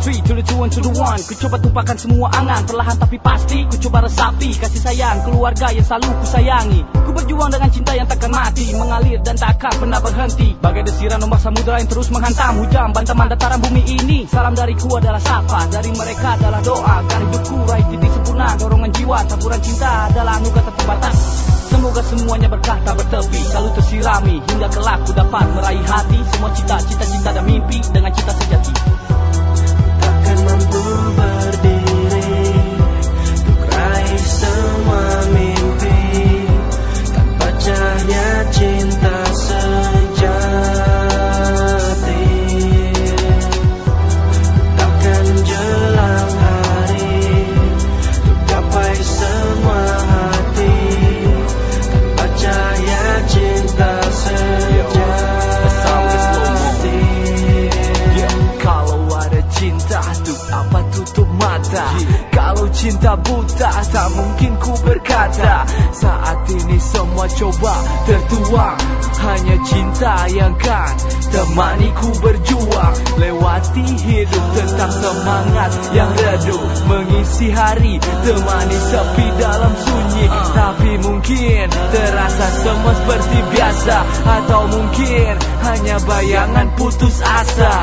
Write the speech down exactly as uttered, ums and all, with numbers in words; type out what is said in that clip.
three to the two and to the one. Ku coba tumpahkan semua angan, perlahan tapi pasti ku coba resapi kasih sayang keluarga yang selalu ku sayangi. Ku berjuang dengan cinta yang takkan mati, mengalir dan takkan pernah berhenti. Bagai desiran ombak samudera yang terus menghantam hujan bantaman dataran bumi ini. Salam dariku adalah sapa, dari mereka adalah doa. Agar hidupku raih titik sempurna, dorongan jiwa, taburan cinta adalah anugerah tak terbatas. Semoga semuanya berkah tak bertepi, selalu tersirami hingga kelak ku dapat meraih hati semua cita-cita cinta dan mimpi dengan cita sejati. Takkan mampu berdiri untuk raih semua mimpi tanpa cahaya cinta sejati. Takkan jelang hari untuk gapai semua hati tanpa cahaya cinta sejati. Cinta untuk apa tutup mata? Kalau cinta buta tak mungkin ku berkata. Saat ini semua coba tertuang, hanya cinta yang kan temani ku berjuang. Lewati hidup tetap semangat yang redup, mengisi hari temani sepi dalam sunyi. Tapi mungkin terasa semua seperti biasa, atau mungkin hanya bayangan putus asa.